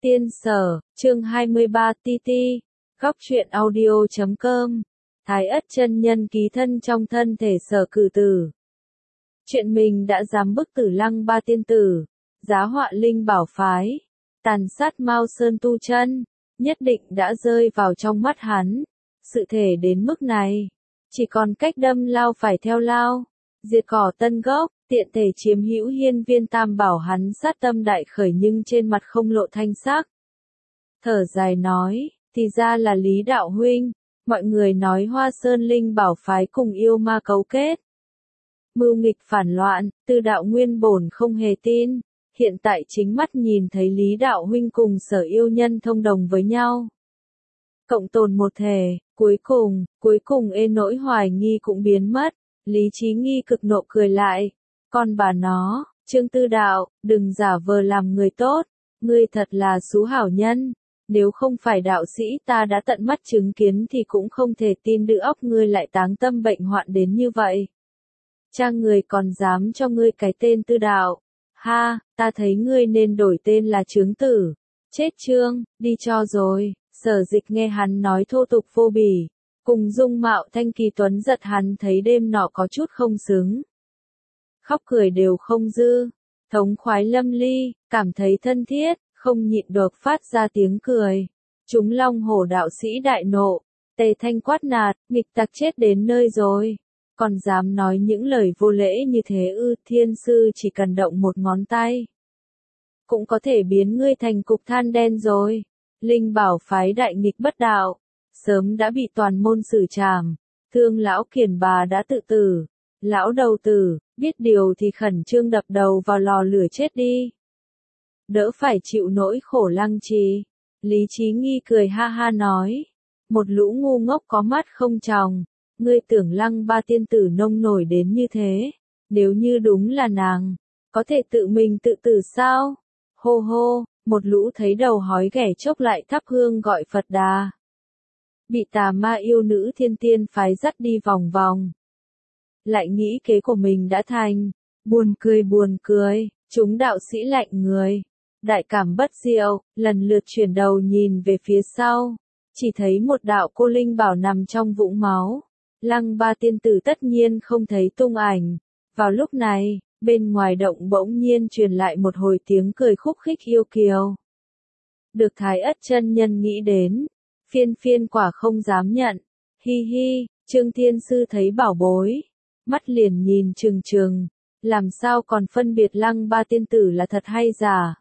Tiên Sở, chương 23 TT, góc truyện audio.com, Thái Ất chân nhân ký thân trong thân thể Sở Cử Tử. Chuyện mình đã dám bức Tử Lăng Ba tiên tử, giá họa linh bảo phái, tàn sát Mao Sơn tu chân, nhất định đã rơi vào trong mắt hắn. Sự thể đến mức này, chỉ còn cách đâm lao phải theo lao, diệt cỏ tân gốc, tiện thể chiếm hữu hiên viên tam bảo. Hắn sát tâm đại khởi nhưng trên mặt không lộ thanh sắc. Thở dài nói, thì ra là Lý đạo huynh, mọi người nói Hoa Sơn linh bảo phái cùng yêu ma cấu kết, mưu nghịch phản loạn, Tư đạo nguyên bổn không hề tin, hiện tại chính mắt nhìn thấy Lý đạo huynh cùng Sở yêu nhân thông đồng với nhau, cộng tồn một thể, cuối cùng nỗi hoài nghi cũng biến mất. Lý Chí Nghi cực nộ cười lại, con bà nó, Trương Tư Đạo, đừng giả vờ làm người tốt, ngươi thật là xú hảo nhân, nếu không phải đạo sĩ ta đã tận mắt chứng kiến thì cũng không thể tin được óc ngươi lại táng tâm bệnh hoạn đến như vậy. Cha người còn dám cho ngươi cái tên Tư Đạo, ha, ta thấy ngươi nên đổi tên là Trướng Tử, chết Trương, đi cho rồi. Sở Dịch nghe hắn nói thô tục vô bỉ, cùng dung mạo thanh kỳ tuấn giật hắn thấy đêm nọ có chút không xứng. Khóc cười đều không dư, thống khoái lâm ly, cảm thấy thân thiết, không nhịn được phát ra tiếng cười. Chúng Long Hổ đạo sĩ đại nộ, Tề Thanh quát nạt, nghịch tặc chết đến nơi rồi, còn dám nói những lời vô lễ như thế ư? Thiên sư chỉ cần động một ngón tay, cũng có thể biến ngươi thành cục than đen rồi. Linh bảo phái đại nghịch bất đạo, sớm đã bị toàn môn xử trảm, Thương lão kiền bà đã tự tử, lão đầu tử, biết điều thì khẩn trương đập đầu vào lò lửa chết đi, đỡ phải chịu nỗi khổ lăng trì. Lý Chí Nghi cười ha ha nói, một lũ ngu ngốc có mắt không tròng, ngươi tưởng Lăng Ba tiên tử nông nổi đến như thế, nếu như đúng là nàng, có thể tự mình tự tử sao? Hô hô, một lũ thấy đầu hói ghẻ chốc lại thắp hương gọi Phật Đà. Bị tà ma yêu nữ thiên tiên phái dắt đi vòng vòng. Lại nghĩ kế của mình đã thành, buồn cười, chúng đạo sĩ lạnh người. Đại cảm bất diệu, lần lượt chuyển đầu nhìn về phía sau, chỉ thấy một đạo cô linh bảo nằm trong vũng máu. Lăng Ba tiên tử tất nhiên không thấy tung ảnh. Vào lúc này, bên ngoài động bỗng nhiên truyền lại một hồi tiếng cười khúc khích yêu kiều. Được Thái Ất chân nhân nghĩ đến, phiên quả không dám nhận. Hi hi, Trương Thiên Sư thấy bảo bối, mắt liền nhìn trừng, làm sao còn phân biệt Lăng Ba tiên tử là thật hay giả,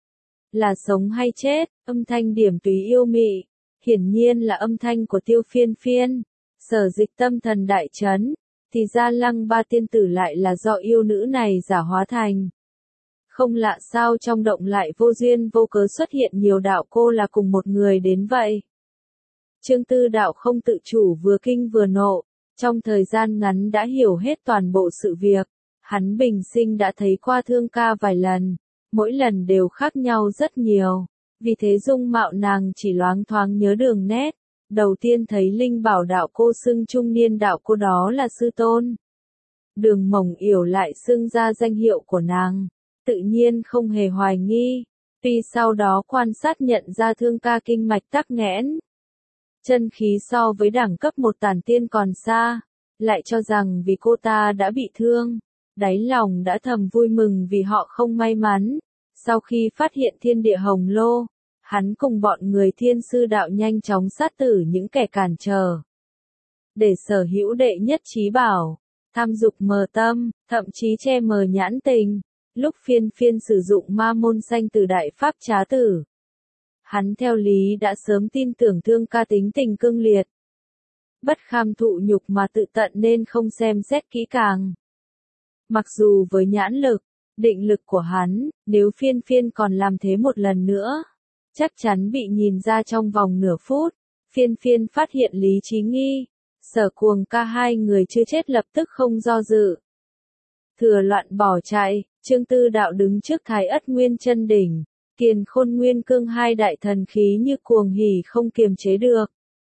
là sống hay chết. Âm thanh điểm tùy yêu mị, hiển nhiên là âm thanh của Tiêu Phiên. Sở Dịch tâm thần đại chấn, thì ra Lăng Ba tiên tử lại là do yêu nữ này giả hóa thành. Không lạ sao trong động lại vô duyên vô cớ xuất hiện nhiều đạo cô là cùng một người đến vậy. Trương Tư Đạo không tự chủ vừa kinh vừa nộ, trong thời gian ngắn đã hiểu hết toàn bộ sự việc. Hắn bình sinh đã thấy qua Thương Ca vài lần, mỗi lần đều khác nhau rất nhiều, vì thế dung mạo nàng chỉ loáng thoáng nhớ đường nét. Đầu tiên thấy linh bảo đạo cô xưng trung niên đạo cô đó là sư tôn. Đường Mộng Yểu lại xưng ra danh hiệu của nàng, tự nhiên không hề hoài nghi, tuy sau đó quan sát nhận ra Thương Ca kinh mạch tắc nghẽn, chân khí so với đẳng cấp một tản tiên còn xa, lại cho rằng vì cô ta đã bị thương, đáy lòng đã thầm vui mừng vì họ không may mắn. Sau khi phát hiện thiên địa hồng lô, hắn cùng bọn người Thiên Sư Đạo nhanh chóng sát tử những kẻ cản trở, để sở hữu đệ nhất trí bảo, tham dục mờ tâm, thậm chí che mờ nhãn tình. Lúc phiên sử dụng ma môn sanh tử đại pháp trá tử, hắn theo lý đã sớm tin tưởng Thương Ca tính tình cương liệt, bất kham thụ nhục mà tự tận nên không xem xét kỹ càng. Mặc dù với nhãn lực, định lực của hắn, nếu phiên còn làm thế một lần nữa, chắc chắn bị nhìn ra trong vòng nửa phút. Phiên phát hiện Lý Chí Nghi, Sở Cuồng Ca hai người chưa chết lập tức không do dự, thừa loạn bỏ chạy. Trương Tư Đạo đứng trước Thái Ất Nguyên Chân Đỉnh, Kiền Khôn Nguyên Cương hai đại thần khí như cuồng hỉ không kiềm chế được,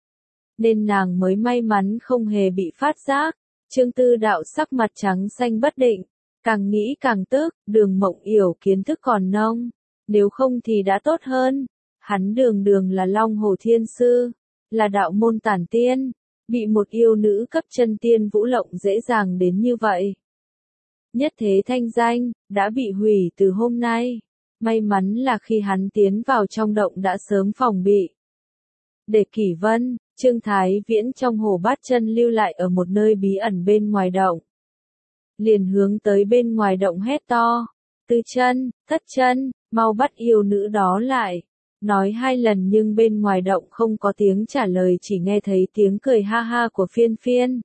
nên nàng mới may mắn không hề bị phát giác. Trương Tư Đạo sắc mặt trắng xanh bất định, càng nghĩ càng tức. Đường Mộng Yểu kiến thức còn nông, nếu không thì đã tốt hơn. Hắn đường đường là Long Hổ Thiên Sư, là đạo môn tản tiên, bị một yêu nữ cấp chân tiên vũ lộng dễ dàng đến như vậy. Nhất thế thanh danh, đã bị hủy từ hôm nay. May mắn là khi hắn tiến vào trong động đã sớm phòng bị. Để Kỷ Vân, Trương Thái Viễn trong hồ bát chân lưu lại ở một nơi bí ẩn bên ngoài động. Liền hướng tới bên ngoài động hét to. Tứ chân, thất chân, mau bắt yêu nữ đó lại. Nói 2 lần nhưng bên ngoài động không có tiếng trả lời, chỉ nghe thấy tiếng cười ha ha của Phiên Phiên.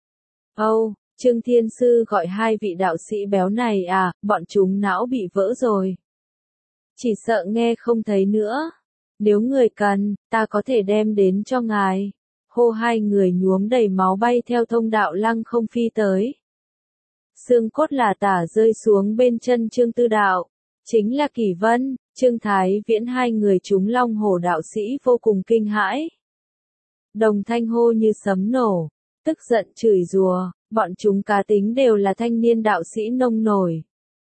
Âu, Trương Thiên Sư gọi 2 vị đạo sĩ béo này à, bọn chúng não bị vỡ rồi. Chỉ sợ nghe không thấy nữa. Nếu người cần, ta có thể đem đến cho ngài. Hô 2 người nhuốm đầy máu bay theo thông đạo lăng không phi tới. Xương cốt là tả rơi xuống bên chân Trương Tư Đạo. Chính là Kỷ Vân, Trương Thái Viễn, 2 người chúng Long Hổ đạo sĩ vô cùng kinh hãi. Đồng thanh hô như sấm nổ, tức giận chửi rủa, bọn chúng cá tính đều là thanh niên đạo sĩ nông nổi.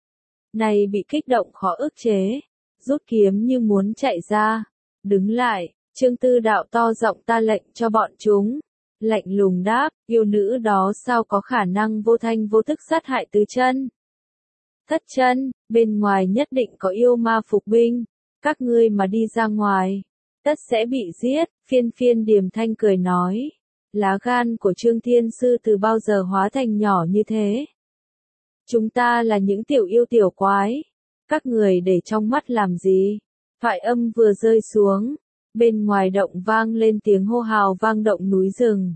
Này bị kích động khó ức chế, rút kiếm như muốn chạy ra. Đứng lại, Trương Tư Đạo to giọng ta lệnh cho bọn chúng. Lạnh lùng đáp, yêu nữ đó sao có khả năng vô thanh vô tức sát hại tứ chân. Thất chân, bên ngoài nhất định có yêu ma phục binh, các ngươi mà đi ra ngoài, tất sẽ bị giết. Phiên Phiên điềm thanh cười nói, lá gan của Trương Thiên Sư từ bao giờ hóa thành nhỏ như thế. Chúng ta là những tiểu yêu tiểu quái, các người để trong mắt làm gì. Thoại âm vừa rơi xuống, bên ngoài động vang lên tiếng hô hào vang động núi rừng.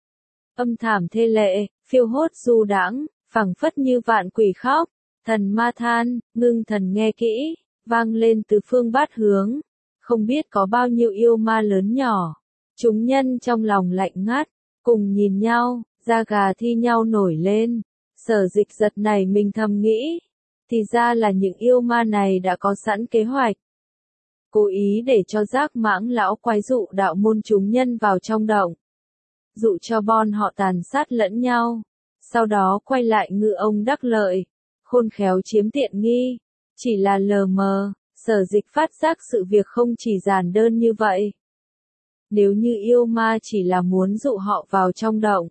Âm thảm thê lệ, phiêu hốt du đãng, phảng phất như vạn quỷ khóc. Thần ma than, ngưng thần nghe kỹ, vang lên từ phương bát hướng. Không biết có bao nhiêu yêu ma lớn nhỏ. Chúng nhân trong lòng lạnh ngắt, cùng nhìn nhau, da gà thi nhau nổi lên. Sở Dịch giật này mình thầm nghĩ, thì ra là những yêu ma này đã có sẵn kế hoạch. Cố ý để cho Giác Mãng lão quái dụ đạo môn chúng nhân vào trong động. Dụ cho bọn họ tàn sát lẫn nhau. Sau đó quay lại ngư ông đắc lợi. Khôn khéo chiếm tiện nghi. Chỉ là lờ mờ, Sở Dịch phát giác sự việc không chỉ giản đơn như vậy. Nếu như yêu ma chỉ là muốn dụ họ vào trong động,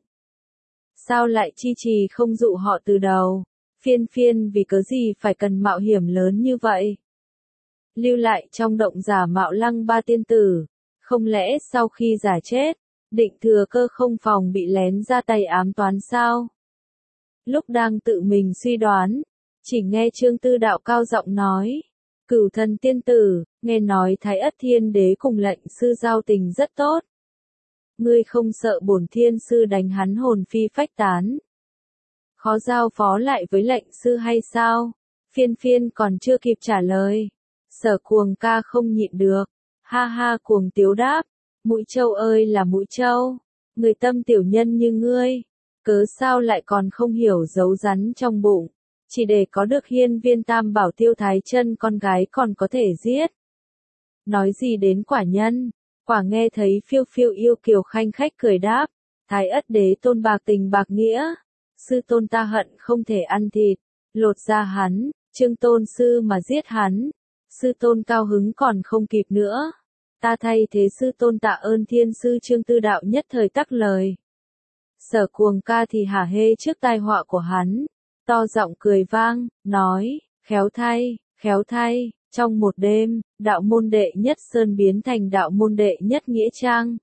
sao lại chi trì không dụ họ từ đầu? Phiên Phiên vì cớ gì phải cần mạo hiểm lớn như vậy? Lưu lại trong động giả mạo Lăng Ba tiên tử, không lẽ sau khi giả chết, Định Thừa Cơ không phòng bị lén ra tay ám toán sao? Lúc đang tự mình suy đoán, chỉ nghe Trương Tư Đạo cao giọng nói, Cửu Thần tiên tử, nghe nói Thái Ất Thiên Đế cùng lệnh sư giao tình rất tốt. Ngươi không sợ bổn thiên sư đánh hắn hồn phi phách tán? Khó giao phó lại với lệnh sư hay sao? Phiên Phiên còn chưa kịp trả lời. Sở Cuồng ca không nhịn được. Ha ha cuồng tiếu đáp. Mũi Châu ơi là Mũi Châu. Người tâm tiểu nhân như ngươi. Cớ sao lại còn không hiểu giấu rắn trong bụng. Chỉ để có được hiên viên tam bảo Tiêu Thái Chân con gái còn có thể giết. Nói gì đến quả nhân. Quả nghe thấy phiêu phiêu yêu kiều khanh khách cười đáp. Thái Ất Đế tôn bạc tình bạc nghĩa. Sư tôn ta hận không thể ăn thịt. Lột ra hắn. Trương tôn sư mà giết hắn. Sư tôn cao hứng còn không kịp nữa. Ta thay thế sư tôn tạ ơn thiên sư. Trương Tư Đạo nhất thời tắc lời. Sở Cuồng ca thì hả hê trước tai họa của hắn. To giọng cười vang, nói, khéo thay, trong một đêm, đạo môn đệ nhất Sơn biến thành đạo môn đệ nhất Nghĩa Trang.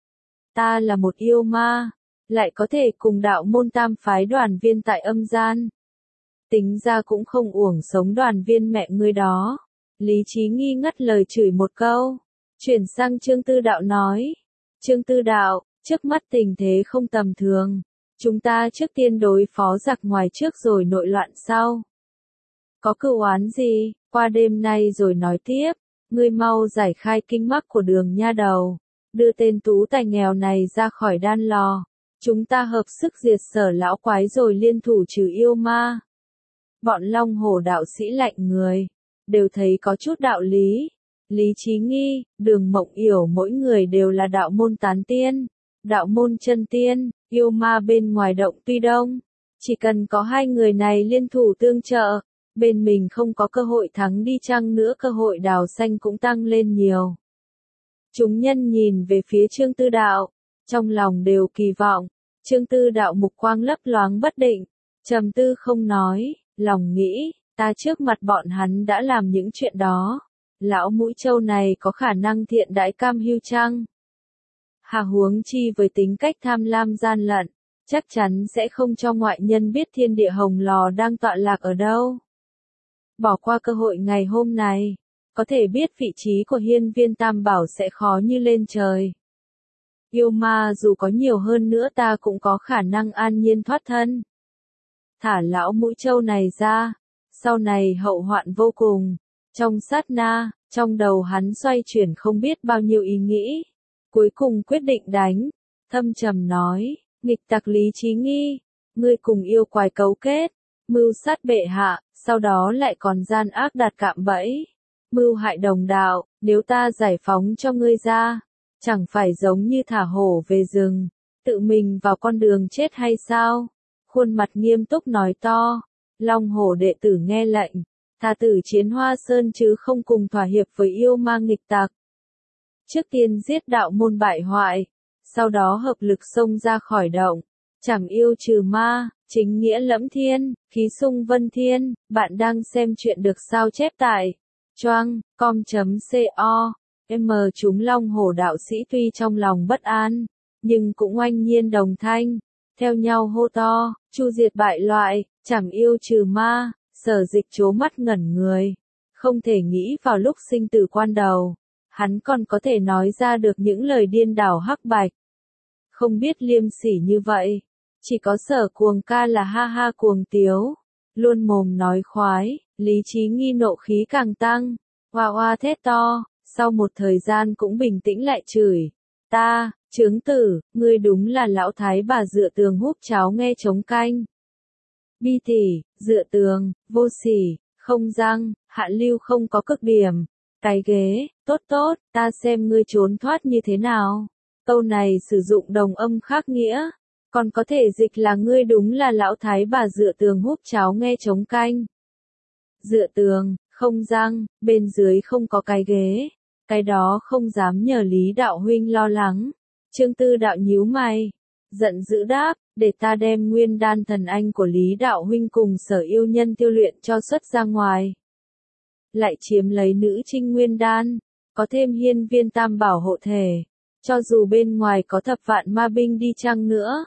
Ta là một yêu ma, lại có thể cùng đạo môn tam phái đoàn viên tại âm gian. Tính ra cũng không uổng sống đoàn viên mẹ ngươi đó. Lý Chí nghi ngất lời chửi một câu. Chuyển sang Trương Tư Đạo nói. Trương Tư Đạo, trước mắt tình thế không tầm thường. Chúng ta trước tiên đối phó giặc ngoài trước rồi nội loạn sau. Có cửu oán gì, qua đêm nay rồi nói tiếp. Ngươi mau giải khai kinh mắc của Đường nha đầu. Đưa tên tú tài nghèo này ra khỏi đan lò. Chúng ta hợp sức diệt Sở lão quái rồi liên thủ trừ yêu ma. Bọn Long Hổ đạo sĩ lạnh người. Đều thấy có chút đạo lý. Lý Chí nghi, Đường Mộng Yểu mỗi người đều là đạo môn tán tiên. Đạo môn chân tiên, yêu ma bên ngoài động tuy đông. Chỉ cần có 2 người này liên thủ tương trợ. Bên mình không có cơ hội thắng đi chăng nữa cơ hội đào xanh cũng tăng lên nhiều. Chúng nhân nhìn về phía Trương Tư Đạo, trong lòng đều kỳ vọng. Trương Tư Đạo mục quang lấp loáng bất định, trầm tư không nói, lòng nghĩ, ta trước mặt bọn hắn đã làm những chuyện đó. Lão mũi trâu này có khả năng thiện đãi cam hưu chăng? Hà huống chi với tính cách tham lam gian lận, chắc chắn sẽ không cho ngoại nhân biết thiên địa hồng lò đang tọa lạc ở đâu. Bỏ qua cơ hội ngày hôm này, có thể biết vị trí của hiên viên tam bảo sẽ khó như lên trời. Yêu ma dù có nhiều hơn nữa ta cũng có khả năng an nhiên thoát thân. Thả lão mũi trâu này ra, sau này hậu hoạn vô cùng. Trong sát na, trong đầu hắn xoay chuyển không biết bao nhiêu ý nghĩ. Cuối cùng quyết định đánh, thâm trầm nói, nghịch tặc Lý Chí Nghi, ngươi cùng yêu quái cấu kết, mưu sát bệ hạ, sau đó lại còn gian ác đặt cạm bẫy, mưu hại đồng đạo, nếu ta giải phóng cho ngươi ra, chẳng phải giống như thả hổ về rừng, tự mình vào con đường chết hay sao? Khuôn mặt nghiêm túc nói to, Long Hổ đệ tử nghe lệnh, tha tử chiến Hoa Sơn chứ không cùng thỏa hiệp với yêu ma nghịch tặc. Trước tiên giết đạo môn bại hoại, sau đó hợp lực xông ra khỏi động, chẳng yêu trừ ma, chính nghĩa lẫm thiên, khí sung vân thiên. Bạn đang xem chuyện được sao chép tại choang.com.co. Chúng Long Hổ đạo sĩ tuy trong lòng bất an, nhưng cũng oanh nhiên đồng thanh, theo nhau hô to, chu diệt bại loại, chẳng yêu trừ ma. Sở Dịch trố mắt ngẩn người, không thể nghĩ vào lúc sinh tử quan đầu, hắn còn có thể nói ra được những lời điên đảo hắc bạch. Không biết liêm sỉ như vậy, chỉ có Sở Cuồng ca là ha ha cuồng tiếu, luôn mồm nói khoái. Lý Chí Nghi nộ khí càng tăng, oa oa thét to, sau một thời gian cũng bình tĩnh lại chửi, ta, chướng tử, ngươi đúng là lão thái bà dựa tường húp cháo nghe trống canh. Bi tỷ, dựa tường, vô sỉ, không răng, hạ lưu không có cực điểm. Cái ghế, tốt tốt, ta xem ngươi trốn thoát như thế nào. Câu này sử dụng đồng âm khác nghĩa, còn có thể dịch là ngươi đúng là lão thái bà dựa tường húp cháo nghe trống canh. Dựa tường, không răng, bên dưới không có cái ghế. Cái đó không dám nhờ Lý đạo huynh lo lắng. Trương Tư Đạo nhíu mày, giận dữ đáp, để ta đem nguyên đan thần anh của Lý đạo huynh cùng Sở yêu nhân tiêu luyện cho xuất ra ngoài. Lại chiếm lấy nữ trinh nguyên đan, có thêm hiên viên tam bảo hộ thể, cho dù bên ngoài có thập vạn ma binh đi chăng nữa.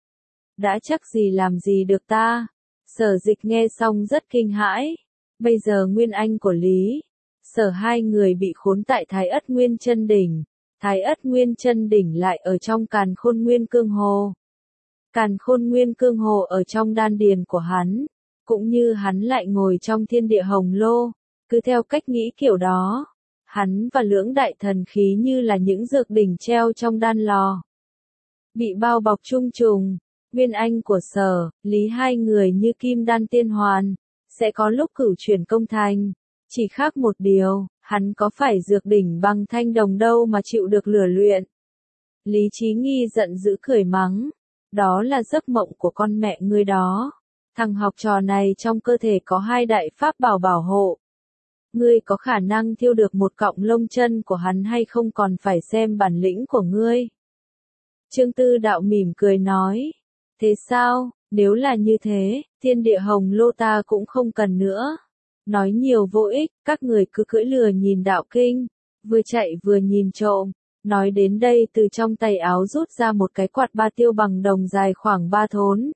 Đã chắc gì làm gì được ta. Sở Dịch nghe xong rất kinh hãi. Bây giờ nguyên anh của Lý, Sở hai người bị khốn tại Thái Ất Nguyên Chân Đỉnh. Thái Ất Nguyên Chân Đỉnh lại ở trong Càn Khôn Nguyên Cương Hồ. Càn Khôn Nguyên Cương Hồ ở trong đan điền của hắn, cũng như hắn lại ngồi trong thiên địa hồng lô. Cứ theo cách nghĩ kiểu đó, hắn và lưỡng đại thần khí như là những dược đỉnh treo trong đan lò. Bị bao bọc chung trùng, nguyên anh của Sở, Lý hai người như kim đan tiên hoàn, sẽ có lúc cửu chuyển công thành. Chỉ khác một điều, hắn có phải dược đỉnh bằng thanh đồng đâu mà chịu được lửa luyện. Lý Chí Nghi giận dữ cười mắng, đó là giấc mộng của con mẹ ngươi đó. Thằng học trò này trong cơ thể có hai đại pháp bảo bảo hộ. Ngươi có khả năng thiêu được một cọng lông chân của hắn hay không còn phải xem bản lĩnh của ngươi. Trương Tư Đạo mỉm cười nói, thế sao, nếu là như thế, thiên địa hồng lô ta cũng không cần nữa. Nói nhiều vô ích, các người cứ cưỡi lừa nhìn đạo kinh, vừa chạy vừa nhìn trộm. Nói đến đây từ trong tay áo rút ra một cái quạt ba tiêu bằng đồng dài khoảng 3 thốn.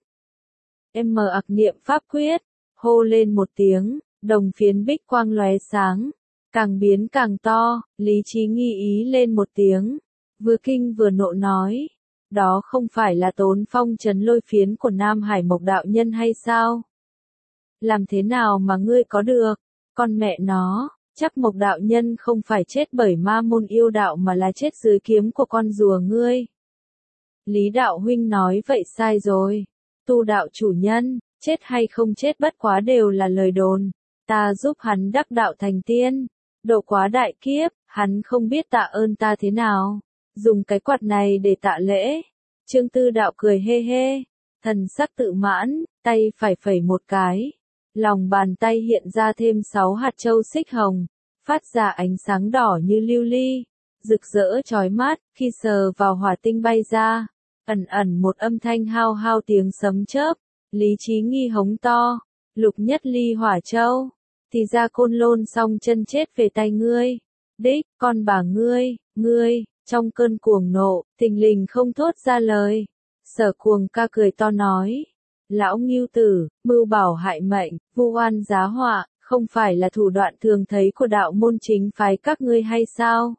Ặc niệm pháp quyết, hô lên một tiếng, đồng phiến bích quang lóe sáng, càng biến càng to. Lý Chí Nghi ý lên một tiếng, vừa kinh vừa nộ nói, đó không phải là Tốn Phong trấn lôi phiến của Nam Hải Mộc đạo nhân hay sao? Làm thế nào mà ngươi có được? Con mẹ nó, chắc Mộc đạo nhân không phải chết bởi ma môn yêu đạo mà là chết dưới kiếm của con rùa ngươi. Lý đạo huynh nói vậy sai rồi. Tu đạo chủ nhân, chết hay không chết bất quá đều là lời đồn. Ta giúp hắn đắc đạo thành tiên, độ quá đại kiếp, hắn không biết tạ ơn ta thế nào. Dùng cái quạt này để tạ lễ. Trương Tư Đạo cười hê hê, thần sắc tự mãn, tay phải phẩy một cái. Lòng bàn tay hiện ra thêm 6 hạt châu xích hồng, phát ra ánh sáng đỏ như lưu ly, rực rỡ chói mắt, khi sờ vào hỏa tinh bay ra, ẩn ẩn một âm thanh hao hao tiếng sấm chớp, Lý Chí Nghi hống to, Lục Nhất Ly Hỏa Châu, thì ra Côn Lôn xong chân chết về tay ngươi, đích, con bà ngươi, trong cơn cuồng nộ, thình lình không thốt ra lời, Sở Cuồng ca cười to nói, lão Ngưu tử, mưu bảo hại mệnh, vu oan giá họa, không phải là thủ đoạn thường thấy của đạo môn chính phái các ngươi hay sao?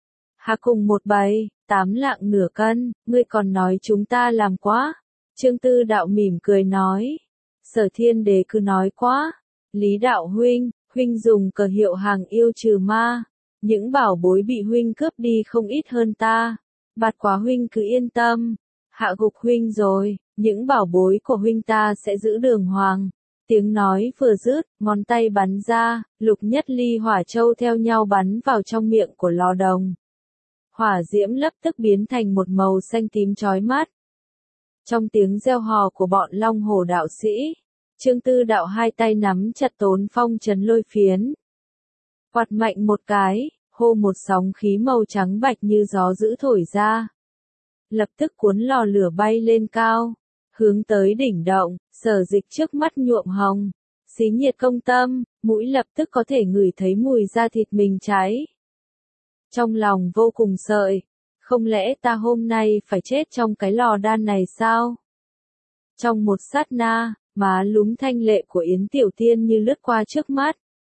Hà cùng một bầy, 8 lạng nửa cân, ngươi còn nói chúng ta làm quá. Trương Tư Đạo mỉm cười nói, Sở Thiên Đế cứ nói quá, Lý Đạo huynh dùng cờ hiệu hàng yêu trừ ma, những bảo bối bị huynh cướp đi không ít hơn ta, Bạt Quá huynh cứ yên tâm, hạ gục huynh rồi, những bảo bối của huynh ta sẽ giữ đường hoàng. Tiếng nói vừa dứt, ngón tay bắn ra, Lục Nhất Ly Hỏa Châu theo nhau bắn vào trong miệng của lò đồng. Hỏa diễm lập tức biến thành một màu xanh tím chói mắt. Trong tiếng reo hò của bọn Long Hổ đạo sĩ, Trương Tư Đạo hai tay nắm chặt Tốn Phong Trấn Lôi Phiến. Quạt mạnh một cái, hô một sóng khí màu trắng bạch như gió dữ thổi ra. Lập tức cuốn lò lửa bay lên cao, hướng tới đỉnh động, Sở Dịch trước mắt nhuộm hồng. Xí nhiệt công tâm, mũi lập tức có thể ngửi thấy mùi da thịt mình cháy. Trong lòng vô cùng sợi, không lẽ ta hôm nay phải chết trong cái lò đan này sao? Trong một sát na, má lúm thanh lệ của Yến Tiểu Tiên như lướt qua trước mắt.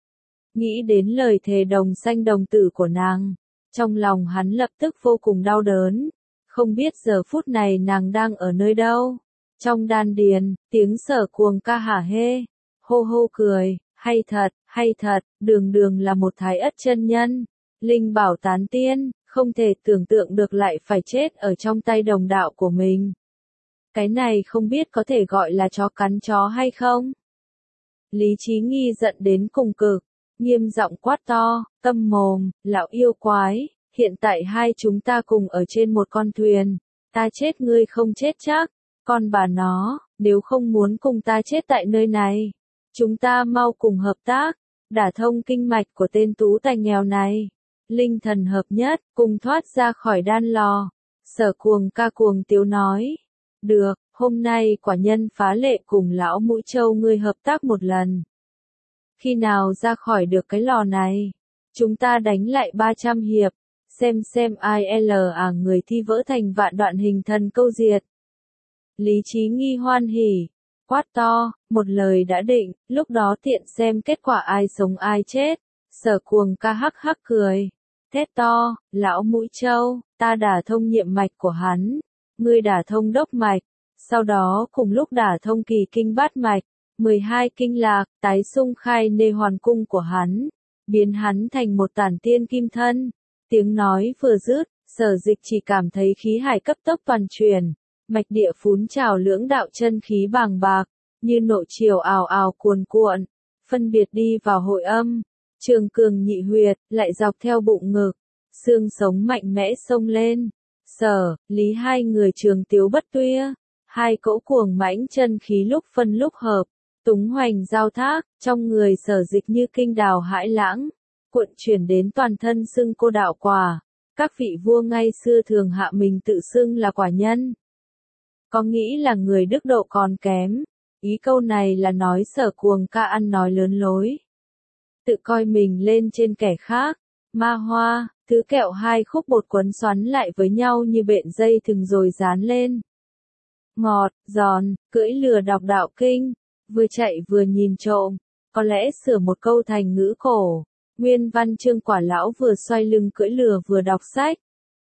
Nghĩ đến lời thề đồng sanh đồng tử của nàng, trong lòng hắn lập tức vô cùng đau đớn, không biết giờ phút này nàng đang ở nơi đâu. Trong đan điền, tiếng Sở Cuồng ca hả hê, hô hô cười, hay thật, đường là một thái ất chân nhân, linh bảo tán tiên, không thể tưởng tượng được lại phải chết ở trong tay đồng đạo của mình. Cái này không biết có thể gọi là chó cắn chó hay không? Lý Chí Nghi giận đến cùng cực, nghiêm giọng quát to, câm mồm, lão yêu quái, hiện tại hai chúng ta cùng ở trên một con thuyền, ta chết ngươi không chết chắc, con bà nó, nếu không muốn cùng ta chết tại nơi này, chúng ta mau cùng hợp tác, đả thông kinh mạch của tên tú tài nghèo này, linh thần hợp nhất, cùng thoát ra khỏi đan lò. Sở Cuồng ca cuồng tiếu nói, được, hôm nay quả nhân phá lệ cùng lão Mũi Châu ngươi hợp tác một lần. Khi nào ra khỏi được cái lò này, chúng ta đánh lại 300 hiệp, xem ai người thi vỡ thành vạn đoạn hình thần câu diệt. Lý Chí Nghi hoan hỉ, quát to, một lời đã định, lúc đó tiện xem kết quả ai sống ai chết. Sở Cuồng ca hắc hắc cười, thét to, lão Mũi Châu, ta đả thông nhiệm mạch của hắn, ngươi đả thông đốc mạch, sau đó cùng lúc đả thông kỳ kinh bát mạch, 12 kinh lạc, tái xung khai nê hoàn cung của hắn, biến hắn thành một tản tiên kim thân. Tiếng nói vừa dứt, Sở Dịch chỉ cảm thấy khí hải cấp tốc toàn truyền, mạch địa phún trào lưỡng đạo chân khí bàng bạc, như nội triều ào ào cuồn cuộn, phân biệt đi vào hội âm, trường cường nhị huyệt, lại dọc theo bụng ngực, xương sống mạnh mẽ xông lên. Sở, Lý hai người trường tiếu bất tuya, hai cỗ cuồng mãnh chân khí lúc phân lúc hợp, túng hoành giao thác, trong người Sở Dịch như kinh đào hãi lãng, cuộn chuyển đến toàn thân xưng cô đạo quả. Các vị vua ngay xưa thường hạ mình tự xưng là quả nhân. Có nghĩ là người đức độ còn kém. Ý câu này là nói Sở Cuồng ca ăn nói lớn lối. Tự coi mình lên trên kẻ khác. Ma hoa, thứ kẹo hai khúc bột quấn xoắn lại với nhau như bện dây thừng rồi dán lên. Ngọt, giòn, cưỡi lừa đọc đạo kinh, vừa chạy vừa nhìn trộm, có lẽ sửa một câu thành ngữ cổ. Nguyên văn chương quả lão vừa xoay lưng cưỡi lừa vừa đọc sách.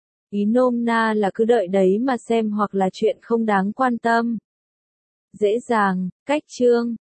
Ý nôm na là cứ đợi đấy mà xem hoặc là chuyện không đáng quan tâm. Dễ dàng, cách chương.